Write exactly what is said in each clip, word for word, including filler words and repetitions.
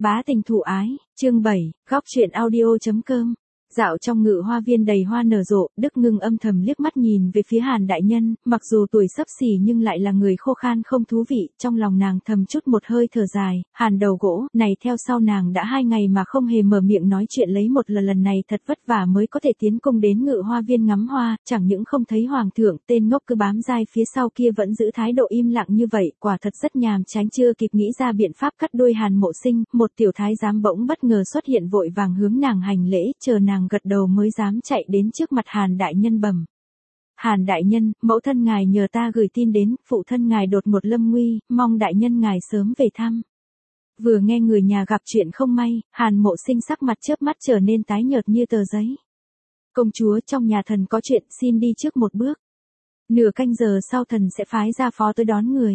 Bá tình thủ ái, chương bảy, góc truyện audio.com. Dạo trong ngự hoa viên đầy hoa nở rộ, Đức Ngưng âm thầm liếc mắt nhìn về phía Hàn đại nhân, mặc dù tuổi xấp xỉ nhưng lại là người khô khan không thú vị, trong lòng nàng thầm chút một hơi thở dài. Hàn đầu gỗ, này theo sau nàng đã hai ngày mà không hề mở miệng nói chuyện lấy một lần lần này thật vất vả mới có thể tiến cung đến ngự hoa viên ngắm hoa, chẳng những không thấy hoàng thượng, tên ngốc cứ bám dai phía sau kia vẫn giữ thái độ im lặng như vậy, quả thật rất nhàm chán. Chưa kịp nghĩ ra biện pháp cắt đuôi Hàn Mộ Sinh, một tiểu thái giám bỗng bất ngờ xuất hiện vội vàng hướng nàng hành lễ, chờ nàng gật đầu mới dám chạy đến trước mặt Hàn đại nhân bẩm. Hàn đại nhân, mẫu thân ngài nhờ ta gửi tin đến, phụ thân ngài đột ngột lâm nguy, mong đại nhân ngài sớm về thăm. Vừa nghe người nhà gặp chuyện không may, Hàn Mộ Sinh sắc mặt chớp mắt trở nên tái nhợt như tờ giấy. Công chúa, trong nhà thần có chuyện, xin đi trước một bước. Nửa canh giờ sau thần sẽ phái ra phó tới đón người.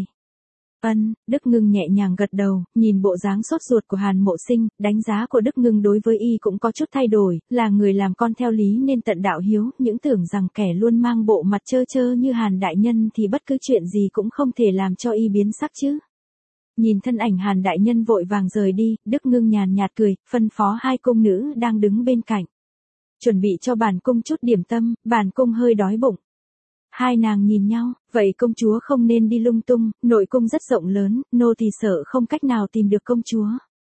Ân, Đức Ngưng nhẹ nhàng gật đầu, nhìn bộ dáng sốt ruột của Hàn Mộ Sinh, đánh giá của Đức Ngưng đối với y cũng có chút thay đổi, là người làm con theo lý nên tận đạo hiếu, những tưởng rằng kẻ luôn mang bộ mặt trơ trơ như Hàn đại nhân thì bất cứ chuyện gì cũng không thể làm cho y biến sắc chứ. Nhìn thân ảnh Hàn đại nhân vội vàng rời đi, Đức Ngưng nhàn nhạt cười, phân phó hai cung nữ đang đứng bên cạnh. Chuẩn bị cho bản cung chút điểm tâm, bản cung hơi đói bụng. Hai nàng nhìn nhau, vậy công chúa không nên đi lung tung, nội cung rất rộng lớn, nô thì sợ không cách nào tìm được công chúa.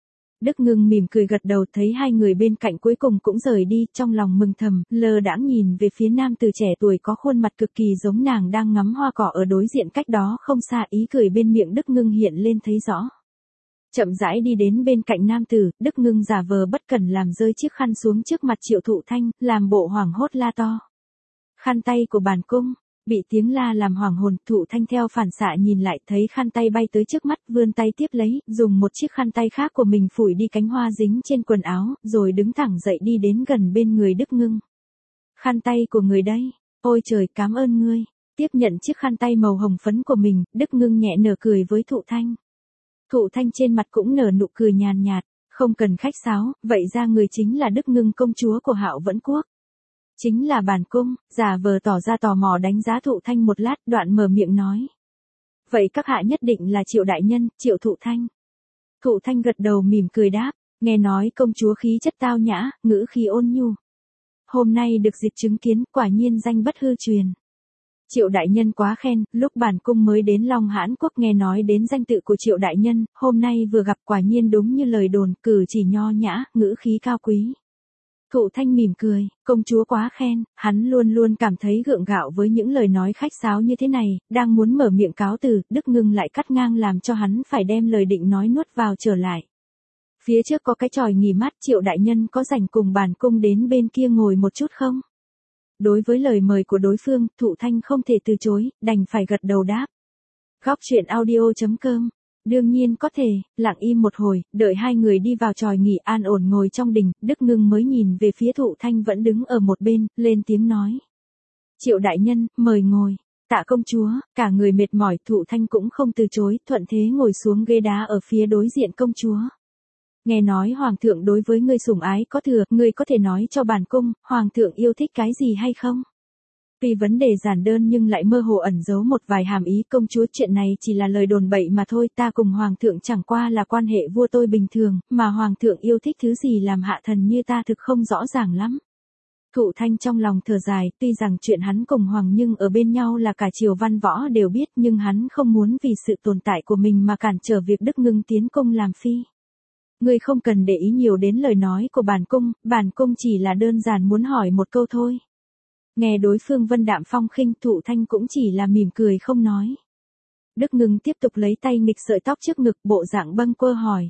Đức Ngưng mỉm cười gật đầu, thấy hai người bên cạnh cuối cùng cũng rời đi, trong lòng mừng thầm, lơ đãng nhìn về phía nam tử trẻ tuổi có khuôn mặt cực kỳ giống nàng đang ngắm hoa cỏ ở đối diện cách đó không xa, ý cười bên miệng Đức Ngưng hiện lên thấy rõ. Chậm rãi đi đến bên cạnh nam tử, Đức Ngưng giả vờ bất cẩn làm rơi chiếc khăn xuống trước mặt Triệu Thụ Thanh, làm bộ hoảng hốt la to. Khăn tay của bản cung. Bị tiếng la làm hoảng hồn, Thụ Thanh theo phản xạ nhìn lại, thấy khăn tay bay tới trước mắt, vươn tay tiếp lấy, dùng một chiếc khăn tay khác của mình phủi đi cánh hoa dính trên quần áo, rồi đứng thẳng dậy đi đến gần bên người Đức Ngưng. Khăn tay của người đây, ôi trời, cảm ơn ngươi. Tiếp nhận chiếc khăn tay màu hồng phấn của mình, Đức Ngưng nhẹ nở cười với Thụ Thanh. Thụ Thanh trên mặt cũng nở nụ cười nhàn nhạt, không cần khách sáo, vậy ra người chính là Đức Ngưng công chúa của Hạo Vẫn Quốc. Chính là bản cung, giả vờ tỏ ra tò mò đánh giá Thụ Thanh một lát, đoạn mở miệng nói. Vậy các hạ nhất định là Triệu đại nhân, Triệu Thụ Thanh. Thụ Thanh gật đầu mỉm cười đáp, nghe nói công chúa khí chất tao nhã, ngữ khí ôn nhu. Hôm nay được dịp chứng kiến, quả nhiên danh bất hư truyền. Triệu đại nhân quá khen, lúc bản cung mới đến Long Hãn Quốc nghe nói đến danh tự của Triệu đại nhân, hôm nay vừa gặp quả nhiên đúng như lời đồn, cử chỉ nho nhã, ngữ khí cao quý. Thụ Thanh mỉm cười, công chúa quá khen, hắn luôn luôn cảm thấy gượng gạo với những lời nói khách sáo như thế này, đang muốn mở miệng cáo từ, Đức Ngưng lại cắt ngang làm cho hắn phải đem lời định nói nuốt vào trở lại. Phía trước có cái chòi nghỉ mát, Triệu đại nhân có rảnh cùng bản cung đến bên kia ngồi một chút không? Đối với lời mời của đối phương, Thụ Thanh không thể từ chối, đành phải gật đầu đáp. Góc truyện audio.com. Đương nhiên có thể, lặng im một hồi, đợi hai người đi vào chòi nghỉ an ổn ngồi trong đình, Đức Ngưng mới nhìn về phía Thụ Thanh vẫn đứng ở một bên, lên tiếng nói. Triệu đại nhân, mời ngồi. Tạ công chúa, cả người mệt mỏi, Thụ Thanh cũng không từ chối, thuận thế ngồi xuống ghế đá ở phía đối diện công chúa. Nghe nói hoàng thượng đối với ngươi sủng ái có thừa, ngươi có thể nói cho bản cung, hoàng thượng yêu thích cái gì hay không? Vì vấn đề giản đơn nhưng lại mơ hồ ẩn giấu một vài hàm ý, công chúa, chuyện này chỉ là lời đồn bậy mà thôi, ta cùng hoàng thượng chẳng qua là quan hệ vua tôi bình thường, mà hoàng thượng yêu thích thứ gì làm hạ thần như ta thực không rõ ràng lắm. Thụ Thanh trong lòng thở dài, tuy rằng chuyện hắn cùng hoàng nhưng ở bên nhau là cả triều văn võ đều biết, nhưng hắn không muốn vì sự tồn tại của mình mà cản trở việc Đức Ngưng tiến cung làm phi. Ngươi không cần để ý nhiều đến lời nói của bản cung, bản cung chỉ là đơn giản muốn hỏi một câu thôi. Nghe đối phương vân đạm phong khinh, Thụ Thanh cũng chỉ là mỉm cười không nói. Đức Ngưng tiếp tục lấy tay nghịch sợi tóc trước ngực, bộ dạng bâng quơ hỏi.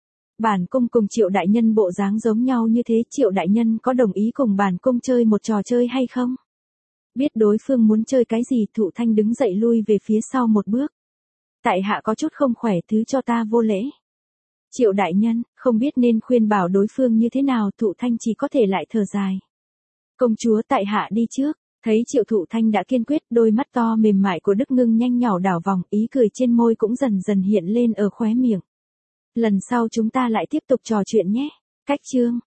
Bản cung cùng Triệu đại nhân bộ dáng giống nhau như thế, Triệu đại nhân có đồng ý cùng bản cung chơi một trò chơi hay không? Biết đối phương muốn chơi cái gì, Thụ Thanh đứng dậy lui về phía sau một bước. Tại hạ có chút không khỏe, thứ cho ta vô lễ. Triệu đại nhân, không biết nên khuyên bảo đối phương như thế nào, Thụ Thanh chỉ có thể lại thở dài. Công chúa, tại hạ đi trước. Thấy Triệu Thụ Thanh đã kiên quyết, đôi mắt to mềm mại của Đức Ngưng nhanh nhỏ đảo vòng, ý cười trên môi cũng dần dần hiện lên ở khóe miệng. Lần sau chúng ta lại tiếp tục trò chuyện nhé. Cách chương.